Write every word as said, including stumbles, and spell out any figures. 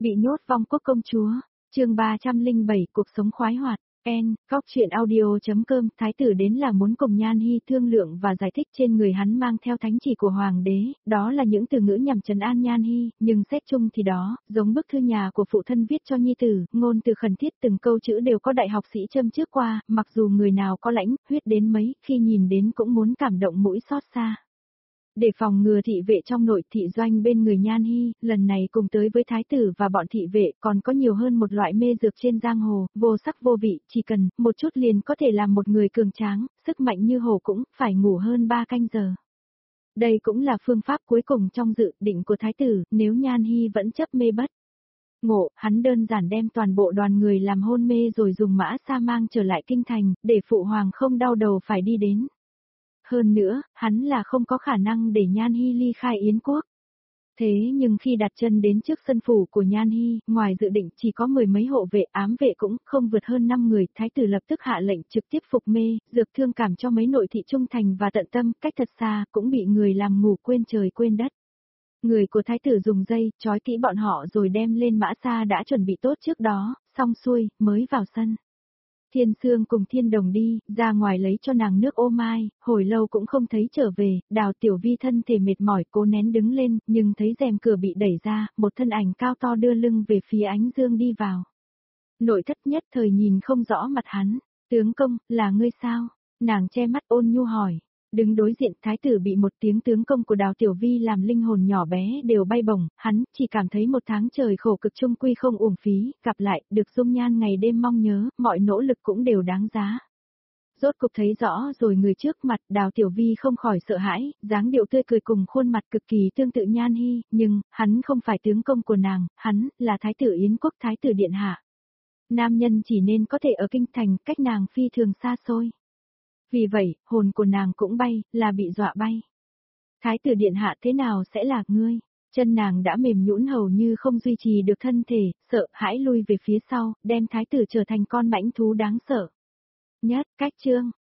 Bị nhốt vong quốc công chúa, chương ba trăm lẻ bảy cuộc sống khoái hoạt, N, Cóc truyện audio.com, thái tử đến là muốn cùng Nhan Hi thương lượng và giải thích trên người hắn mang theo thánh chỉ của hoàng đế, đó là những từ ngữ nhằm trấn an Nhan Hi, nhưng xét chung thì đó, giống bức thư nhà của phụ thân viết cho nhi tử, ngôn từ khẩn thiết từng câu chữ đều có đại học sĩ châm trước qua, mặc dù người nào có lãnh, huyết đến mấy, khi nhìn đến cũng muốn cảm động mũi xót xa. Để phòng ngừa thị vệ trong nội thị doanh bên người Nhan Hi, lần này cùng tới với thái tử và bọn thị vệ còn có nhiều hơn một loại mê dược trên giang hồ, vô sắc vô vị, chỉ cần một chút liền có thể làm một người cường tráng, sức mạnh như hổ cũng phải ngủ hơn ba canh giờ. Đây cũng là phương pháp cuối cùng trong dự định của thái tử, nếu Nhan Hi vẫn chấp mê bất ngộ, hắn đơn giản đem toàn bộ đoàn người làm hôn mê rồi dùng mã sa mang trở lại kinh thành, để phụ hoàng không đau đầu phải đi đến. Hơn nữa, hắn là không có khả năng để Nhan Hi ly khai Yến quốc. Thế nhưng khi đặt chân đến trước sân phủ của Nhan Hi, ngoài dự định chỉ có mười mấy hộ vệ, ám vệ cũng không vượt hơn năm người, thái tử lập tức hạ lệnh trực tiếp phục mê, dược thương cảm cho mấy nội thị trung thành và tận tâm, cách thật xa, cũng bị người làm ngủ quên trời quên đất. Người của thái tử dùng dây, trói kỹ bọn họ rồi đem lên mã xa đã chuẩn bị tốt trước đó, xong xuôi, mới vào sân. Thiên Sương cùng Thiên Đồng đi, ra ngoài lấy cho nàng nước ô mai, hồi lâu cũng không thấy trở về, Đào Tiểu Vi thân thể mệt mỏi cố nén đứng lên, nhưng thấy rèm cửa bị đẩy ra, một thân ảnh cao to đưa lưng về phía ánh dương đi vào. Nội thất nhất thời nhìn không rõ mặt hắn, tướng công, là ngươi sao? Nàng che mắt ôn nhu hỏi. Đứng đối diện thái tử bị một tiếng tướng công của Đào Tiểu Vi làm linh hồn nhỏ bé đều bay bổng, hắn chỉ cảm thấy một tháng trời khổ cực chung quy không uổng phí, gặp lại, được dung nhan ngày đêm mong nhớ, mọi nỗ lực cũng đều đáng giá. Rốt cục thấy rõ rồi người trước mặt, Đào Tiểu Vi không khỏi sợ hãi, dáng điệu tươi cười cùng khuôn mặt cực kỳ tương tự Nhan Hi, nhưng, hắn không phải tướng công của nàng, hắn, là thái tử Yến quốc thái tử điện hạ. Nam nhân chỉ nên có thể ở kinh thành, cách nàng phi thường xa xôi. Vì vậy, hồn của nàng cũng bay, là bị dọa bay. Thái tử điện hạ thế nào sẽ là ngươi? Chân nàng đã mềm nhũn hầu như không duy trì được thân thể, sợ hãi lui về phía sau, đem thái tử trở thành con mãnh thú đáng sợ. Nhất, cách chương,